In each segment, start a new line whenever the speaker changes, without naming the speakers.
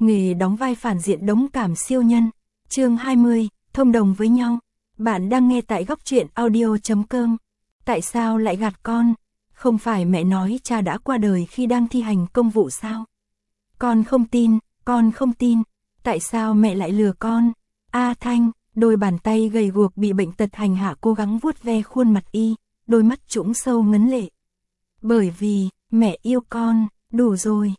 Nghề đóng vai phản diện đống cảm siêu nhân. Chương 20, thông đồng với nhau. Bạn đang nghe tại góc truyện audio.com. Tại sao lại gạt con? Không phải mẹ nói cha đã qua đời khi đang thi hành công vụ sao? Con không tin, con không tin. Tại sao mẹ lại lừa con? A Thanh, đôi bàn tay gầy guộc bị bệnh tật hành hạ cố gắng vuốt ve khuôn mặt y, đôi mắt trũng sâu ngấn lệ. Bởi vì, mẹ yêu con, đủ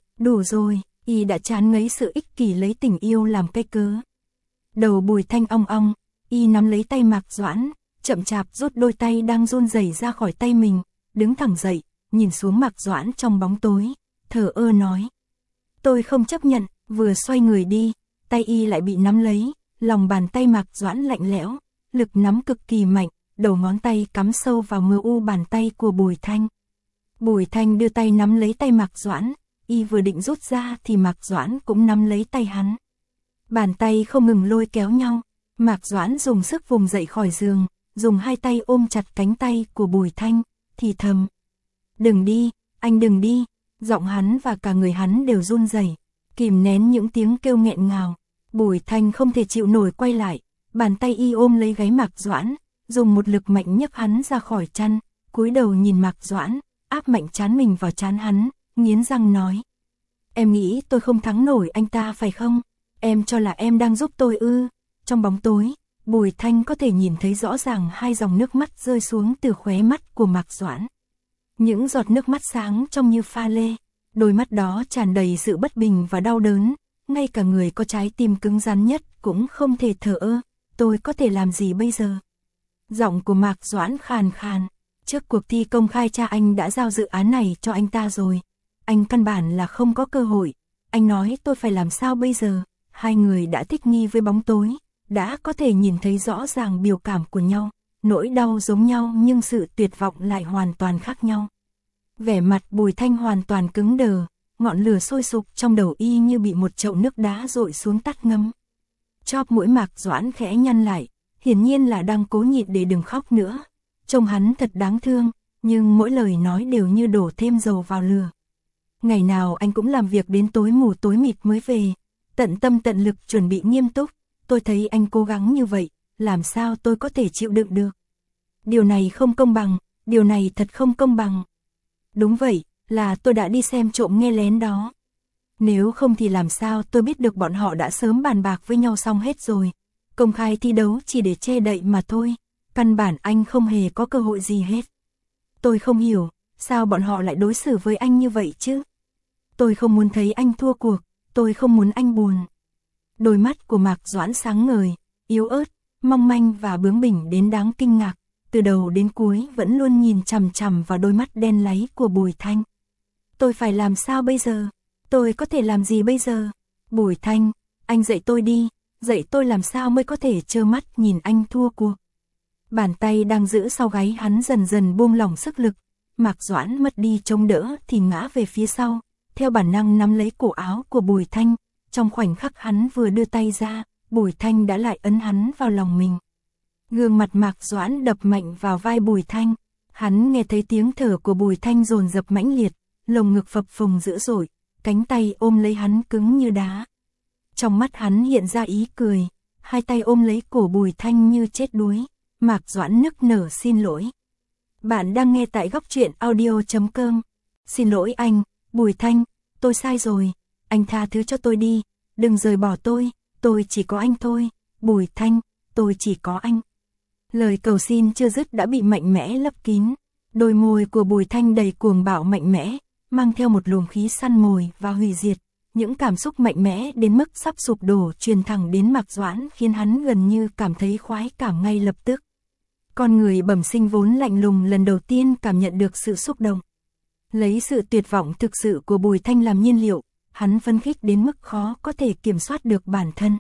rồi, y đã chán ngấy sự ích kỷ lấy tình yêu làm cái cớ. Đầu Bùi Thanh ong ong, y nắm lấy tay Mạc Doãn, chậm chạp rút đôi tay đang run rẩy ra khỏi tay mình, đứng thẳng dậy, nhìn xuống Mạc Doãn trong bóng tối, thờ ơ nói. Tôi không chấp nhận, vừa xoay người đi, tay y lại bị nắm lấy, lòng bàn tay Mạc Doãn lạnh lẽo, lực nắm cực kỳ mạnh, đầu ngón tay cắm sâu vào mờ u bàn tay của Bùi Thanh. Bùi Thanh đưa tay nắm lấy tay Mạc Doãn, y vừa định rút ra thì Mạc Doãn cũng nắm lấy tay hắn. Bàn tay không ngừng lôi kéo nhau, Mạc Doãn dùng sức vùng dậy khỏi giường, dùng hai tay ôm chặt cánh tay của Bùi Thanh, thì thầm. Đừng đi, anh đừng đi, giọng hắn và cả người hắn đều run rẩy, kìm nén những tiếng kêu nghẹn ngào. Bùi Thanh không thể chịu nổi quay lại, bàn tay y ôm lấy gáy Mạc Doãn, dùng một lực mạnh nhấc hắn ra khỏi chăn, cúi đầu nhìn Mạc Doãn, áp mạnh trán mình vào trán hắn, nghiến răng nói. Em nghĩ tôi không thắng nổi anh ta phải không? Em cho là em đang giúp tôi ư? Trong bóng tối, Bùi Thanh có thể nhìn thấy rõ ràng hai dòng nước mắt rơi xuống từ khóe mắt của Mạc Doãn. Những giọt nước mắt sáng trong như pha lê, đôi mắt đó tràn đầy sự bất bình và đau đớn, ngay cả người có trái tim cứng rắn nhất cũng không thể thờ ơ. Tôi có thể làm gì bây giờ? Giọng của Mạc Doãn khàn khàn. Trước cuộc thi công khai cha anh đã giao dự án này cho anh ta rồi. Anh căn bản là không có cơ hội. Anh nói tôi phải làm sao bây giờ? Hai người đã thích nghi với bóng tối, đã có thể nhìn thấy rõ ràng biểu cảm của nhau. Nỗi đau giống nhau nhưng sự tuyệt vọng lại hoàn toàn khác nhau. Vẻ mặt Bùi Thanh hoàn toàn cứng đờ, ngọn lửa sôi sục trong đầu y như bị một chậu nước đá dội xuống tắt ngấm. Chóp mũi Mạc Doãn khẽ nhăn lại, hiển nhiên là đang cố nhịn để đừng khóc nữa. Trông hắn thật đáng thương, nhưng mỗi lời nói đều như đổ thêm dầu vào lửa. Ngày nào anh cũng làm việc đến tối mù tối mịt mới về, tận tâm tận lực chuẩn bị nghiêm túc. Tôi thấy anh cố gắng như vậy, làm sao tôi có thể chịu đựng được? Điều này không công bằng, điều này thật không công bằng. Đúng vậy, là tôi đã đi xem trộm nghe lén đó. Nếu không thì làm sao tôi biết được bọn họ đã sớm bàn bạc với nhau xong hết rồi. Công khai thi đấu chỉ để che đậy mà thôi. Căn bản anh không hề có cơ hội gì hết. Tôi không hiểu, sao bọn họ lại đối xử với anh như vậy chứ? Tôi không muốn thấy anh thua cuộc, tôi không muốn anh buồn. Đôi mắt của Mạc Doãn sáng ngời, yếu ớt, mong manh và bướng bỉnh đến đáng kinh ngạc. Từ đầu đến cuối vẫn luôn nhìn chằm chằm vào đôi mắt đen láy của Bùi Thanh. Tôi phải làm sao bây giờ? Tôi có thể làm gì bây giờ? Bùi Thanh, anh dạy tôi đi, dạy tôi làm sao mới có thể trơ mắt nhìn anh thua cuộc. Bàn tay đang giữ sau gáy hắn dần dần buông lỏng sức lực, Mạc Doãn mất đi chống đỡ thì ngã về phía sau, theo bản năng nắm lấy cổ áo của Bùi Thanh. Trong khoảnh khắc hắn vừa đưa tay ra, Bùi Thanh đã lại ấn hắn vào lòng mình. Gương mặt Mạc Doãn đập mạnh vào vai Bùi Thanh, hắn nghe thấy tiếng thở của Bùi Thanh dồn dập mãnh liệt, lồng ngực phập phồng dữ dội, cánh tay ôm lấy hắn cứng như đá. Trong mắt hắn hiện ra ý cười, hai tay ôm lấy cổ Bùi Thanh như chết đuối. Mạc Doãn nức nở xin lỗi. Bạn đang nghe tại góc truyện audio.com. Xin lỗi anh, Bùi Thanh, tôi sai rồi, anh tha thứ cho tôi đi, đừng rời bỏ tôi chỉ có anh thôi, Bùi Thanh, tôi chỉ có anh. Lời cầu xin chưa dứt đã bị mạnh mẽ lấp kín, đôi môi của Bùi Thanh đầy cuồng bạo mạnh mẽ, mang theo một luồng khí săn mồi và hủy diệt. Những cảm xúc mạnh mẽ đến mức sắp sụp đổ truyền thẳng đến Mạc Doãn khiến hắn gần như cảm thấy khoái cảm ngay lập tức. Con người bẩm sinh vốn lạnh lùng lần đầu tiên cảm nhận được sự xúc động. Lấy sự tuyệt vọng thực sự của Bùi Thanh làm nhiên liệu, hắn phấn khích đến mức khó có thể kiểm soát được bản thân.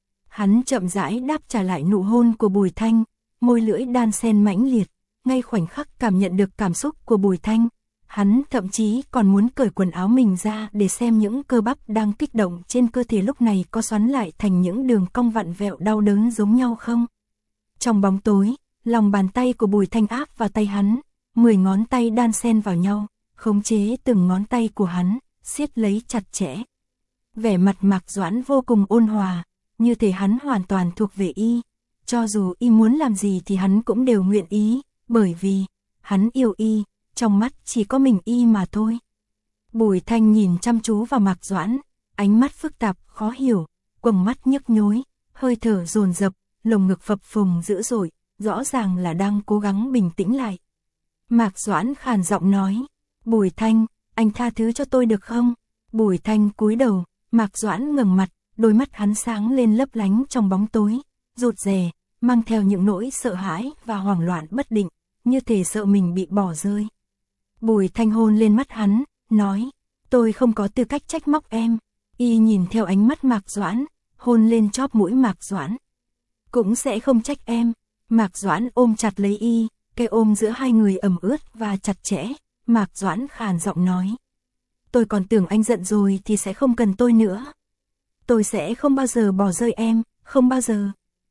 Hắn chậm rãi đáp trả lại nụ hôn của Bùi Thanh, môi lưỡi đan xen mãnh liệt, ngay khoảnh khắc cảm nhận được cảm xúc của Bùi Thanh. Hắn thậm chí còn muốn cởi quần áo mình ra để xem những cơ bắp đang kích động trên cơ thể lúc này có xoắn lại thành những đường cong vặn vẹo đau đớn giống nhau không. Trong bóng tối, lòng bàn tay của Bùi Thanh áp vào tay hắn, 10 ngón tay đan xen vào nhau, khống chế từng ngón tay của hắn, siết lấy chặt chẽ. Vẻ mặt Mạc Doãn vô cùng ôn hòa, như thể hắn hoàn toàn thuộc về y. Cho dù y muốn làm gì thì hắn cũng đều nguyện ý, bởi vì hắn yêu y, trong mắt chỉ có mình y mà thôi. Bùi Thanh nhìn chăm chú vào Mạc Doãn, ánh mắt phức tạp, khó hiểu, quầng mắt nhức nhối, hơi thở dồn dập, lồng ngực phập phồng dữ dội, rõ ràng là đang cố gắng bình tĩnh lại. Mạc Doãn khàn giọng nói, Bùi Thanh, anh tha thứ cho tôi được không? Bùi Thanh cúi đầu, Mạc Doãn ngẩng mặt, đôi mắt hắn sáng lên lấp lánh trong bóng tối, rụt rè, mang theo những nỗi sợ hãi và hoảng loạn bất định, như thể sợ mình bị bỏ rơi. Bùi Thanh hôn lên mắt hắn, nói, tôi không có tư cách trách móc em. Y nhìn theo ánh mắt Mạc Doãn, hôn lên chóp mũi Mạc Doãn. Cũng sẽ không trách em. Mạc Doãn ôm chặt lấy y, cái ôm giữa hai người ẩm ướt và chặt chẽ. Mạc Doãn khàn giọng nói, tôi còn tưởng anh giận rồi thì sẽ không cần tôi nữa. Tôi sẽ không bao giờ bỏ rơi em, không bao giờ.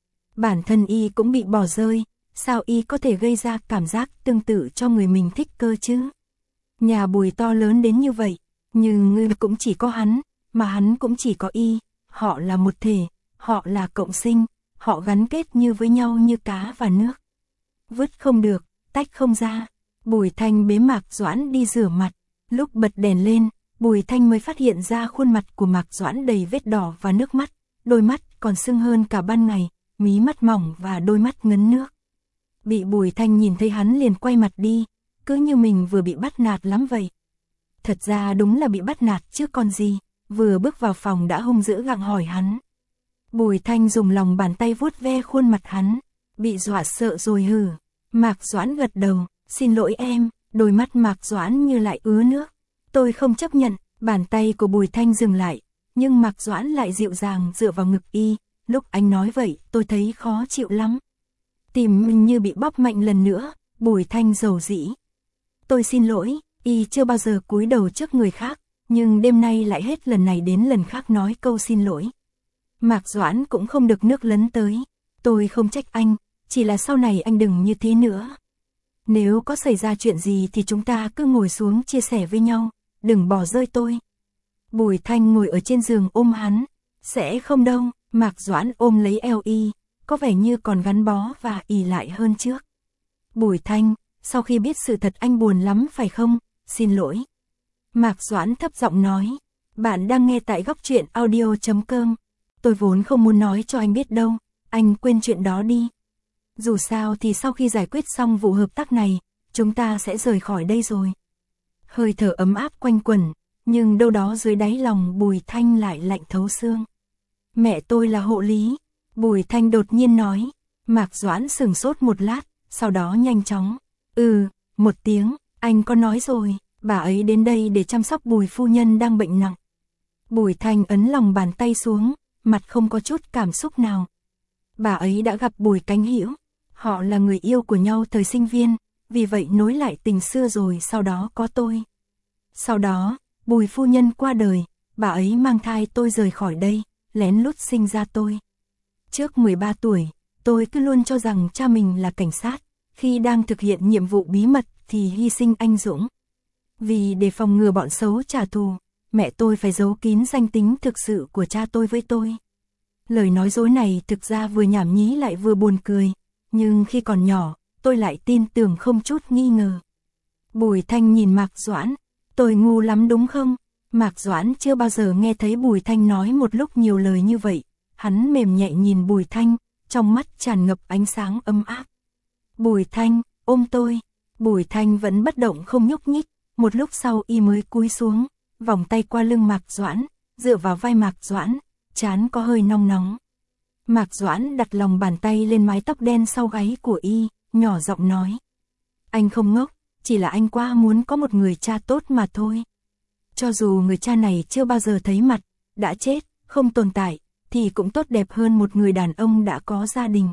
Bản thân y cũng bị bỏ rơi, sao y có thể gây ra cảm giác tương tự cho người mình thích cơ chứ? Nhà Bùi to lớn đến như vậy, nhưng người cũng chỉ có hắn, mà hắn cũng chỉ có y, họ là một thể, họ là cộng sinh, họ gắn kết như với nhau như cá và nước. Vứt không được, tách không ra. Bùi Thanh bế Mạc Doãn đi rửa mặt, lúc bật đèn lên, Bùi Thanh mới phát hiện ra khuôn mặt của Mạc Doãn đầy vết đỏ và nước mắt, đôi mắt còn sưng hơn cả ban ngày, mí mắt mỏng và đôi mắt ngấn nước. Bị Bùi Thanh nhìn thấy hắn liền quay mặt đi, cứ như mình vừa bị bắt nạt lắm vậy. Thật ra đúng là bị bắt nạt chứ còn gì, vừa bước vào phòng đã hung dữ gặng hỏi hắn. Bùi Thanh dùng lòng bàn tay vuốt ve khuôn mặt hắn, bị dọa sợ rồi hử. Mạc Doãn gật đầu, xin lỗi em, đôi mắt Mạc Doãn như lại ứa nước. Tôi không chấp nhận, bàn tay của Bùi Thanh dừng lại, nhưng Mạc Doãn lại dịu dàng dựa vào ngực y, lúc anh nói vậy tôi thấy khó chịu lắm. Tim mình như bị bóp mạnh lần nữa, Bùi Thanh dầu dĩ. Tôi xin lỗi, y chưa bao giờ cúi đầu trước người khác, nhưng đêm nay lại hết lần này đến lần khác nói câu xin lỗi. Mạc Doãn cũng không được nước lấn tới, tôi không trách anh, chỉ là sau này anh đừng như thế nữa. Nếu có xảy ra chuyện gì thì chúng ta cứ ngồi xuống chia sẻ với nhau, đừng bỏ rơi tôi. Bùi Thanh ngồi ở trên giường ôm hắn, sẽ không đâu. Mạc Doãn ôm lấy eo y, có vẻ như còn gắn bó và ỷ lại hơn trước. Bùi Thanh, sau khi biết sự thật anh buồn lắm phải không? Xin lỗi. Mạc Doãn thấp giọng nói, bạn đang nghe tại Góc Truyện Audio.com. Tôi vốn không muốn nói cho anh biết đâu, anh quên chuyện đó đi. Dù sao thì sau khi giải quyết xong vụ hợp tác này, chúng ta sẽ rời khỏi đây rồi. Hơi thở ấm áp quanh quẩn, nhưng đâu đó dưới đáy lòng Bùi Thanh lại lạnh thấu xương. Mẹ tôi là hộ lý, Bùi Thanh đột nhiên nói. Mạc Doãn sửng sốt một lát, sau đó nhanh chóng. Một tiếng, anh có nói rồi, bà ấy đến đây để chăm sóc Bùi phu nhân đang bệnh nặng. Bùi Thanh ấn lòng bàn tay xuống, mặt không có chút cảm xúc nào. Bà ấy đã gặp Bùi Cánh Hữu, họ là người yêu của nhau thời sinh viên, vì vậy nối lại tình xưa rồi sau đó có tôi. Sau đó, Bùi phu nhân qua đời, bà ấy mang thai tôi rời khỏi đây, lén lút sinh ra tôi. Trước 13 tuổi, tôi cứ luôn cho rằng cha mình là cảnh sát, khi đang thực hiện nhiệm vụ bí mật thì hy sinh anh dũng. Vì để phòng ngừa bọn xấu trả thù, mẹ tôi phải giấu kín danh tính thực sự của cha tôi với tôi. Lời nói dối này thực ra vừa nhảm nhí lại vừa buồn cười, nhưng khi còn nhỏ, tôi lại tin tưởng không chút nghi ngờ. Bùi Thanh nhìn Mạc Doãn, tôi ngu lắm đúng không? Mạc Doãn chưa bao giờ nghe thấy Bùi Thanh nói một lúc nhiều lời như vậy, hắn mềm nhẹ nhìn Bùi Thanh, trong mắt tràn ngập ánh sáng ấm áp. Bùi Thanh, ôm tôi. Bùi Thanh vẫn bất động không nhúc nhích, một lúc sau y mới cúi xuống, vòng tay qua lưng Mạc Doãn, dựa vào vai Mạc Doãn, trán có hơi nóng nóng. Mạc Doãn đặt lòng bàn tay lên mái tóc đen sau gáy của y, nhỏ giọng nói. Anh không ngốc, chỉ là anh quá muốn có một người cha tốt mà thôi. Cho dù người cha này chưa bao giờ thấy mặt, đã chết, không tồn tại, thì cũng tốt đẹp hơn một người đàn ông đã có gia đình.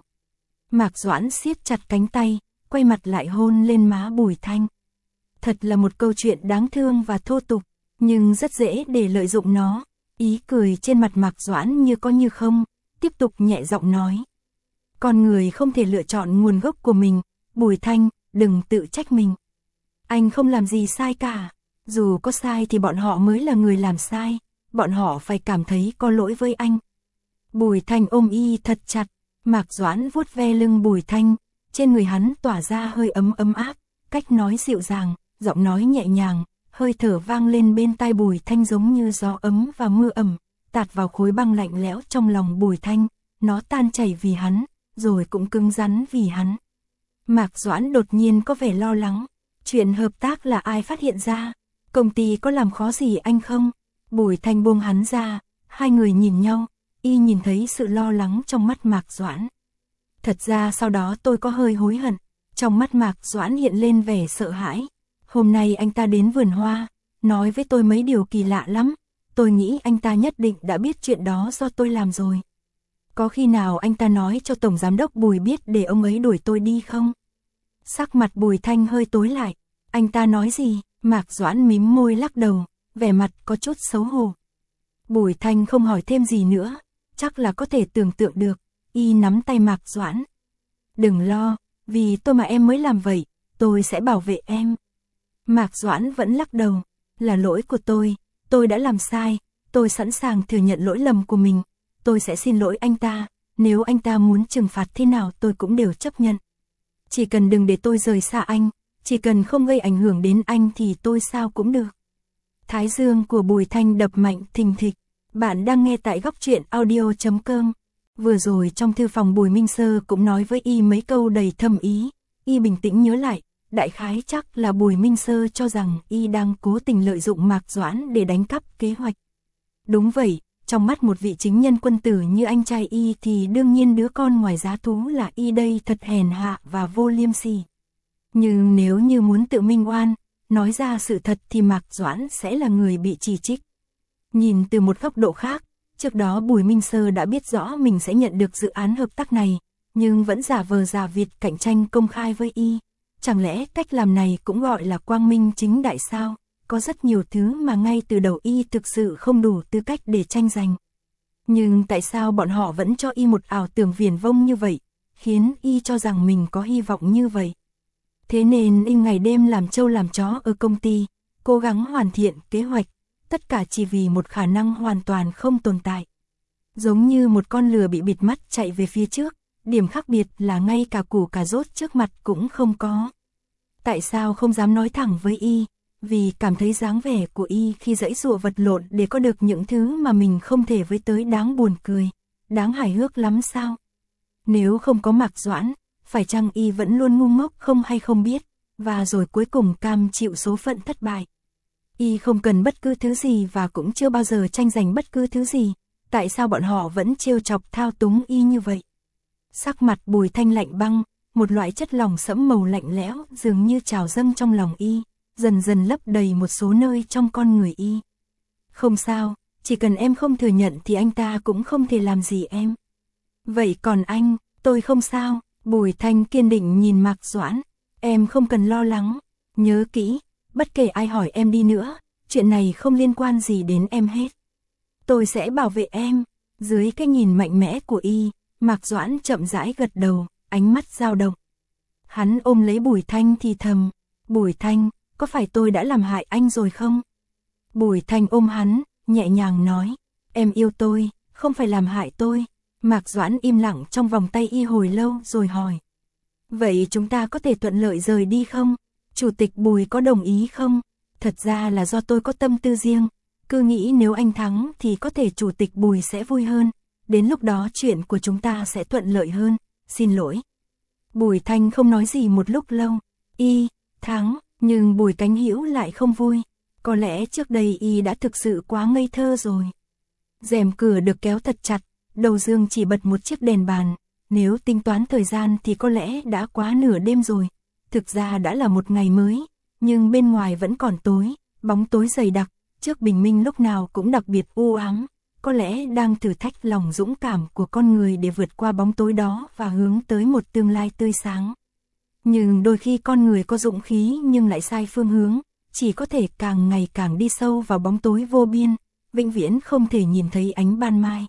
Mạc Doãn siết chặt cánh tay, quay mặt lại hôn lên má Bùi Thanh. Thật là một câu chuyện đáng thương và thô tục, nhưng rất dễ để lợi dụng nó. Ý cười trên mặt Mạc Doãn như có như không, tiếp tục nhẹ giọng nói. Con người không thể lựa chọn nguồn gốc của mình, Bùi Thanh, đừng tự trách mình. Anh không làm gì sai cả, dù có sai thì bọn họ mới là người làm sai, bọn họ phải cảm thấy có lỗi với anh. Bùi Thanh ôm Y thật chặt, Mạc Doãn vuốt ve lưng Bùi Thanh, trên người hắn tỏa ra hơi ấm áp, cách nói dịu dàng, giọng nói nhẹ nhàng, hơi thở vang lên bên tai Bùi Thanh giống như gió ấm và mưa ẩm, tạt vào khối băng lạnh lẽo trong lòng Bùi Thanh, nó tan chảy vì hắn, rồi cũng cứng rắn vì hắn. Mạc Doãn đột nhiên có vẻ lo lắng, chuyện hợp tác là ai phát hiện ra, công ty có làm khó gì anh không? Bùi Thanh buông hắn ra, hai người nhìn nhau, Y nhìn thấy sự lo lắng trong mắt Mạc Doãn. Thật ra sau đó tôi có hơi hối hận, trong mắt Mạc Doãn hiện lên vẻ sợ hãi. Hôm nay anh ta đến vườn hoa, nói với tôi mấy điều kỳ lạ lắm, tôi nghĩ anh ta nhất định đã biết chuyện đó do tôi làm rồi. Có khi nào anh ta nói cho Tổng Giám đốc Bùi biết để ông ấy đuổi tôi đi không? Sắc mặt Bùi Thanh hơi tối lại, anh ta nói gì? Mạc Doãn mím môi lắc đầu, vẻ mặt có chút xấu hổ. Bùi Thanh không hỏi thêm gì nữa, chắc là có thể tưởng tượng được. Y nắm tay Mạc Doãn. Đừng lo, vì tôi mà em mới làm vậy, tôi sẽ bảo vệ em. Mạc Doãn vẫn lắc đầu, là lỗi của tôi đã làm sai, tôi sẵn sàng thừa nhận lỗi lầm của mình, tôi sẽ xin lỗi anh ta, nếu anh ta muốn trừng phạt thế nào tôi cũng đều chấp nhận. Chỉ cần đừng để tôi rời xa anh, chỉ cần không gây ảnh hưởng đến anh thì tôi sao cũng được. Thái dương của Bùi Thanh đập mạnh thình thịch, bạn đang nghe tại góc truyện audio.com. Vừa rồi trong thư phòng Bùi Minh Sơ cũng nói với Y mấy câu đầy thâm ý, Y bình tĩnh nhớ lại, đại khái chắc là Bùi Minh Sơ cho rằng Y đang cố tình lợi dụng Mạc Doãn để đánh cắp kế hoạch. Đúng vậy, trong mắt một vị chính nhân quân tử như anh trai Y thì đương nhiên đứa con ngoài giá thú là Y đây thật hèn hạ và vô liêm sỉ. Nhưng nếu như muốn tự minh oan, nói ra sự thật thì Mạc Doãn sẽ là người bị chỉ trích. Nhìn từ một góc độ khác, trước đó Bùi Minh Sơ đã biết rõ mình sẽ nhận được dự án hợp tác này, nhưng vẫn giả vờ giả vịt cạnh tranh công khai với Y. Chẳng lẽ cách làm này cũng gọi là quang minh chính đại sao? Có rất nhiều thứ mà ngay từ đầu Y thực sự không đủ tư cách để tranh giành. Nhưng tại sao bọn họ vẫn cho Y một ảo tưởng viển vông như vậy, khiến Y cho rằng mình có hy vọng như vậy? Thế nên Y ngày đêm làm trâu làm chó ở công ty, cố gắng hoàn thiện kế hoạch, tất cả chỉ vì một khả năng hoàn toàn không tồn tại. Giống như một con lừa bị bịt mắt chạy về phía trước, điểm khác biệt là ngay cả củ cà rốt trước mặt cũng không có. Tại sao không dám nói thẳng với Y? Vì cảm thấy dáng vẻ của Y khi giãy giụa vật lộn để có được những thứ mà mình không thể với tới đáng buồn cười, đáng hài hước lắm sao? Nếu không có Mạc Doãn, phải chăng Y vẫn luôn ngu ngốc không hay không biết, và rồi cuối cùng cam chịu số phận thất bại? Y không cần bất cứ thứ gì và cũng chưa bao giờ tranh giành bất cứ thứ gì, tại sao bọn họ vẫn trêu chọc thao túng Y như vậy? Sắc mặt Bùi Thanh lạnh băng, một loại chất lỏng sẫm màu lạnh lẽo dường như trào dâng trong lòng Y, dần dần lấp đầy một số nơi trong con người Y. Không sao, chỉ cần em không thừa nhận thì anh ta cũng không thể làm gì em. Vậy còn anh, tôi không sao. Bùi Thanh kiên định nhìn Mạc Doãn, em không cần lo lắng, nhớ kỹ, bất kể ai hỏi em đi nữa, chuyện này không liên quan gì đến em hết. Tôi sẽ bảo vệ em. Dưới cái nhìn mạnh mẽ của Y, Mạc Doãn chậm rãi gật đầu, ánh mắt dao động. Hắn ôm lấy Bùi Thanh thì thầm, Bùi Thanh, có phải tôi đã làm hại anh rồi không? Bùi Thanh ôm hắn, nhẹ nhàng nói, em yêu tôi, không phải làm hại tôi. Mạc Doãn im lặng trong vòng tay Y hồi lâu rồi hỏi. Vậy chúng ta có thể thuận lợi rời đi không? Chủ tịch Bùi có đồng ý không? Thật ra là do tôi có tâm tư riêng, cứ nghĩ nếu anh thắng thì có thể chủ tịch Bùi sẽ vui hơn, đến lúc đó chuyện của chúng ta sẽ thuận lợi hơn, xin lỗi. Bùi Thanh không nói gì một lúc lâu, Y thắng, nhưng Bùi Cánh Hữu lại không vui, có lẽ trước đây Y đã thực sự quá ngây thơ rồi. Rèm cửa được kéo thật chặt, đầu giường chỉ bật một chiếc đèn bàn, nếu tính toán thời gian thì có lẽ đã quá nửa đêm rồi. Thực ra đã là một ngày mới, nhưng bên ngoài vẫn còn tối, bóng tối dày đặc, trước bình minh lúc nào cũng đặc biệt u ám, có lẽ đang thử thách lòng dũng cảm của con người để vượt qua bóng tối đó và hướng tới một tương lai tươi sáng. Nhưng đôi khi con người có dũng khí nhưng lại sai phương hướng, chỉ có thể càng ngày càng đi sâu vào bóng tối vô biên, vĩnh viễn không thể nhìn thấy ánh ban mai.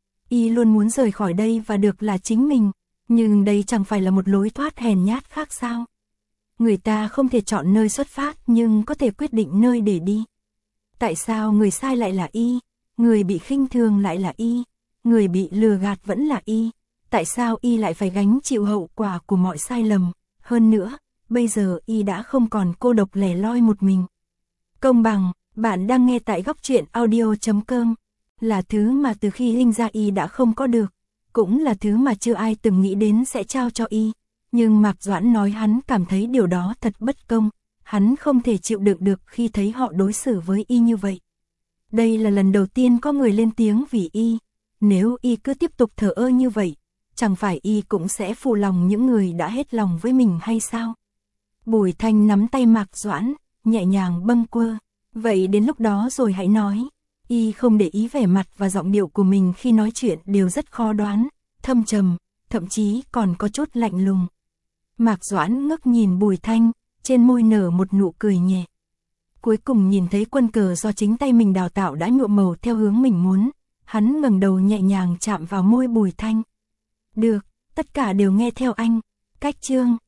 Y luôn muốn rời khỏi đây và được là chính mình, nhưng đây chẳng phải là một lối thoát hèn nhát khác sao? Người ta không thể chọn nơi xuất phát nhưng có thể quyết định nơi để đi. Tại sao người sai lại là Y? Người bị khinh thường lại là y, người bị lừa gạt vẫn là y. Tại sao y lại phải gánh chịu hậu quả của mọi sai lầm? Hơn nữa, bây giờ y đã không còn cô độc lẻ loi một mình. Công bằng, bạn đang nghe tại góc truyện audio.com, là thứ mà từ khi sinh ra y đã không có được, cũng là thứ mà chưa ai từng nghĩ đến sẽ trao cho y. Nhưng Mạc Doãn nói hắn cảm thấy điều đó thật bất công, hắn không thể chịu đựng được khi thấy họ đối xử với y như vậy. Đây là lần đầu tiên có người lên tiếng vì y, nếu y cứ tiếp tục thờ ơ như vậy, chẳng phải y cũng sẽ phụ lòng những người đã hết lòng với mình hay sao? Bùi Thanh nắm tay Mạc Doãn, nhẹ nhàng bâng quơ, vậy đến lúc đó rồi hãy nói. Y không để ý vẻ mặt và giọng điệu của mình khi nói chuyện đều rất khó đoán, thâm trầm, thậm chí còn có chút lạnh lùng. Mạc Doãn ngước nhìn Bùi Thanh, trên môi nở một nụ cười nhẹ. Cuối cùng nhìn thấy quân cờ do chính tay mình đào tạo đã nhuộm màu theo hướng mình muốn, hắn ngẩng đầu nhẹ nhàng chạm vào môi Bùi Thanh. Được, tất cả đều nghe theo anh. Cách chương